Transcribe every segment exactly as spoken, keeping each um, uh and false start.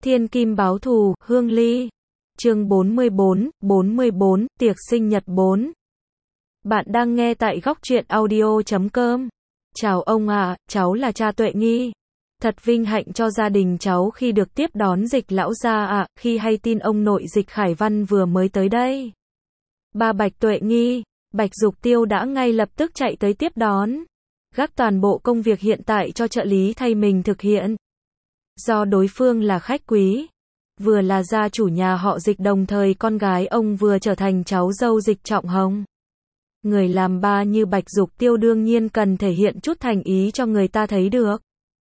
Thiên kim báo thù, Hương Ly. Chương bốn mươi bốn, bốn mươi bốn, tiệc sinh nhật bốn. Bạn đang nghe tại góc truyện audio chấm com. Chào ông ạ, à, cháu là cha Tuệ Nghi. Thật vinh hạnh cho gia đình cháu khi được tiếp đón Dịch lão gia ạ, à, khi hay tin ông nội Dịch Khải Văn vừa mới tới đây. Ba Bạch Tuệ Nghi, Bạch Dục Tiêu đã ngay lập tức chạy tới tiếp đón. Gác toàn bộ công việc hiện tại cho trợ lý thay mình thực hiện. Do đối phương là khách quý, vừa là gia chủ nhà họ Dịch, đồng thời con gái ông vừa trở thành cháu dâu Dịch Trọng Hồng. Người làm ba như Bạch Dục Tiêu đương nhiên cần thể hiện chút thành ý cho người ta thấy được.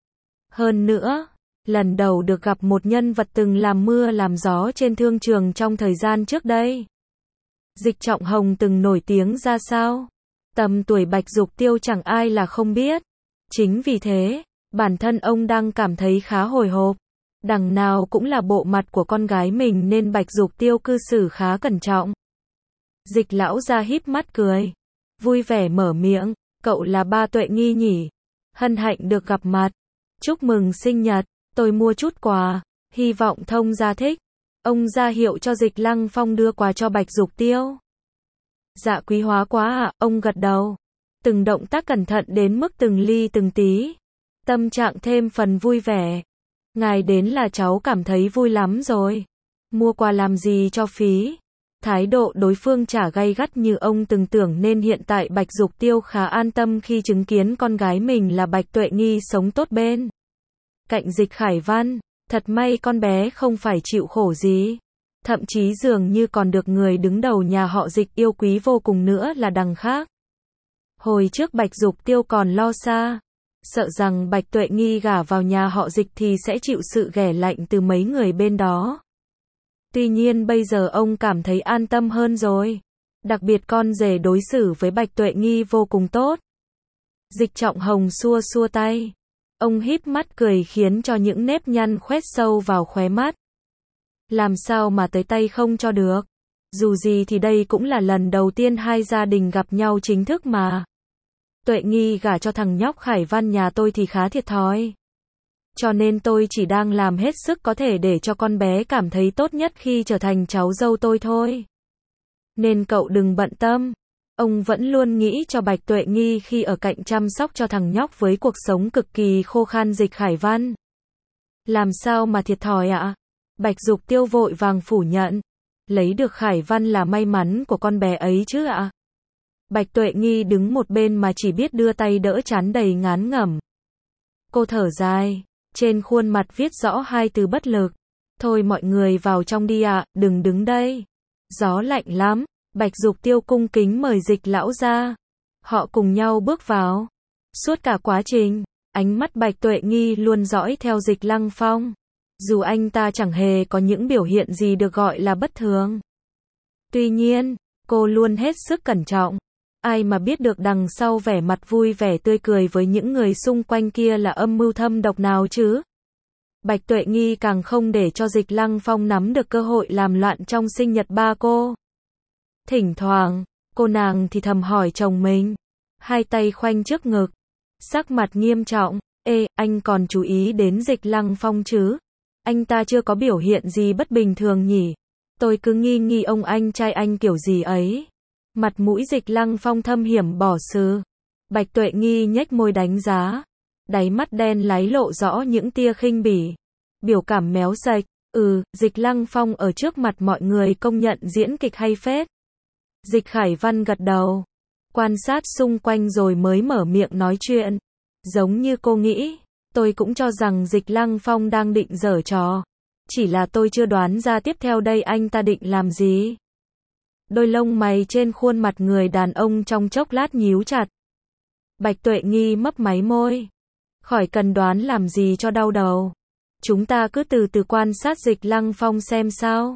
Hơn nữa, lần đầu được gặp một nhân vật từng làm mưa làm gió trên thương trường trong thời gian trước đây. Dịch Trọng Hồng từng nổi tiếng ra sao? Tầm tuổi Bạch Dục Tiêu chẳng ai là không biết. Chính vì thế, bản thân ông đang cảm thấy khá hồi hộp. Đằng nào cũng là bộ mặt của con gái mình nên Bạch Dục Tiêu cư xử khá cẩn trọng. Dịch lão gia híp mắt cười, vui vẻ mở miệng, cậu là ba Tuệ Nghi nhỉ? Hân hạnh được gặp mặt. Chúc mừng sinh nhật, tôi mua chút quà, hy vọng thông gia thích. Ông ra hiệu cho Dịch Lăng Phong đưa quà cho Bạch Dục Tiêu. Dạ quý hóa quá ạ, à, ông gật đầu. Từng động tác cẩn thận đến mức từng ly từng tí. Tâm trạng thêm phần vui vẻ. Ngài đến là cháu cảm thấy vui lắm rồi. Mua quà làm gì cho phí. Thái độ đối phương chả gay gắt như ông từng tưởng nên hiện tại Bạch Dục Tiêu khá an tâm khi chứng kiến con gái mình là Bạch Tuệ Nghi sống tốt bên cạnh Dịch Khải Văn. Thật may con bé không phải chịu khổ gì. Thậm chí dường như còn được người đứng đầu nhà họ Dịch yêu quý vô cùng nữa là đằng khác. Hồi trước Bạch Dục Tiêu còn lo xa, sợ rằng Bạch Tuệ Nghi gả vào nhà họ Dịch thì sẽ chịu sự ghẻ lạnh từ mấy người bên đó. Tuy nhiên bây giờ ông cảm thấy an tâm hơn rồi. Đặc biệt con rể đối xử với Bạch Tuệ Nghi vô cùng tốt. Dịch Trọng Hồng xua xua tay. Ông híp mắt cười khiến cho những nếp nhăn khoét sâu vào khóe mắt. Làm sao mà tới tay không cho được. Dù gì thì đây cũng là lần đầu tiên hai gia đình gặp nhau chính thức mà. Tuệ Nghi gả cho thằng nhóc Khải Văn nhà tôi thì khá thiệt thòi. Cho nên tôi chỉ đang làm hết sức có thể để cho con bé cảm thấy tốt nhất khi trở thành cháu dâu tôi thôi. Nên cậu đừng bận tâm. Ông vẫn luôn nghĩ cho Bạch Tuệ Nghi khi ở cạnh chăm sóc cho thằng nhóc với cuộc sống cực kỳ khô khan Dịch Khải Văn. Làm sao mà thiệt thòi ạ? À? Bạch Dục Tiêu vội vàng phủ nhận. Lấy được Khải Văn là may mắn của con bé ấy chứ ạ? À? Bạch Tuệ Nghi đứng một bên mà chỉ biết đưa tay đỡ trán đầy ngán ngẩm. Cô thở dài, trên khuôn mặt viết rõ hai từ bất lực. Thôi mọi người vào trong đi ạ, à, đừng đứng đây. Gió lạnh lắm. Bạch Dục Tiêu cung kính mời Dịch lão ra. Họ cùng nhau bước vào. Suốt cả quá trình, ánh mắt Bạch Tuệ Nghi luôn dõi theo Dịch Lăng Phong. Dù anh ta chẳng hề có những biểu hiện gì được gọi là bất thường. Tuy nhiên, cô luôn hết sức cẩn trọng. Ai mà biết được đằng sau vẻ mặt vui vẻ tươi cười với những người xung quanh kia là âm mưu thâm độc nào chứ. Bạch Tuệ Nghi càng không để cho Dịch Lăng Phong nắm được cơ hội làm loạn trong sinh nhật ba cô. Thỉnh thoảng, cô nàng thì thầm hỏi chồng mình, hai tay khoanh trước ngực, sắc mặt nghiêm trọng, ê, anh còn chú ý đến Dịch Lăng Phong chứ? Anh ta chưa có biểu hiện gì bất bình thường nhỉ? Tôi cứ nghi nghi ông anh trai anh kiểu gì ấy. Mặt mũi Dịch Lăng Phong thâm hiểm bỏ sừ. Bạch Tuệ Nghi nhếch môi đánh giá, đáy mắt đen láy lộ rõ những tia khinh bỉ. Biểu cảm méo sạch, ừ, Dịch Lăng Phong ở trước mặt mọi người công nhận diễn kịch hay phết. Dịch Khải Văn gật đầu, quan sát xung quanh rồi mới mở miệng nói chuyện. Giống như cô nghĩ, tôi cũng cho rằng Dịch Lăng Phong đang định giở trò. Chỉ là tôi chưa đoán ra tiếp theo đây anh ta định làm gì. Đôi lông mày trên khuôn mặt người đàn ông trong chốc lát nhíu chặt. Bạch Tuệ Nghi mấp máy môi. Khỏi cần đoán làm gì cho đau đầu. Chúng ta cứ từ từ quan sát Dịch Lăng Phong xem sao.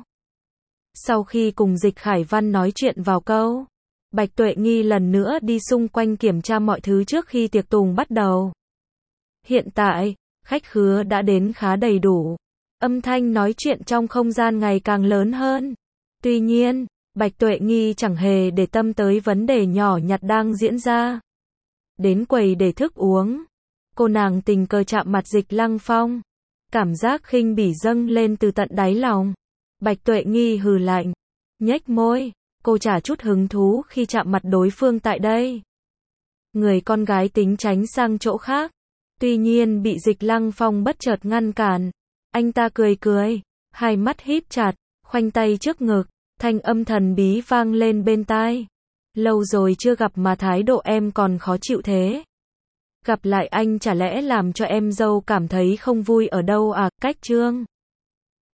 Sau khi cùng Dịch Khải Văn nói chuyện vào câu, Bạch Tuệ Nghi lần nữa đi xung quanh kiểm tra mọi thứ trước khi tiệc tùng bắt đầu. Hiện tại, khách khứa đã đến khá đầy đủ. Âm thanh nói chuyện trong không gian ngày càng lớn hơn. Tuy nhiên, Bạch Tuệ Nghi chẳng hề để tâm tới vấn đề nhỏ nhặt đang diễn ra. Đến quầy để thức uống, cô nàng tình cờ chạm mặt Dịch Lăng Phong. Cảm giác khinh bỉ dâng lên từ tận đáy lòng. Bạch Tuệ Nghi hừ lạnh, nhếch môi, cô chả chút hứng thú khi chạm mặt đối phương tại đây. Người con gái tính tránh sang chỗ khác, tuy nhiên bị Dịch Lăng Phong bất chợt ngăn cản. Anh ta cười cười, hai mắt híp chặt, khoanh tay trước ngực, thanh âm thần bí vang lên bên tai. Lâu rồi chưa gặp mà thái độ em còn khó chịu thế. Gặp lại anh chả lẽ làm cho em dâu cảm thấy không vui ở đâu à, cách trương.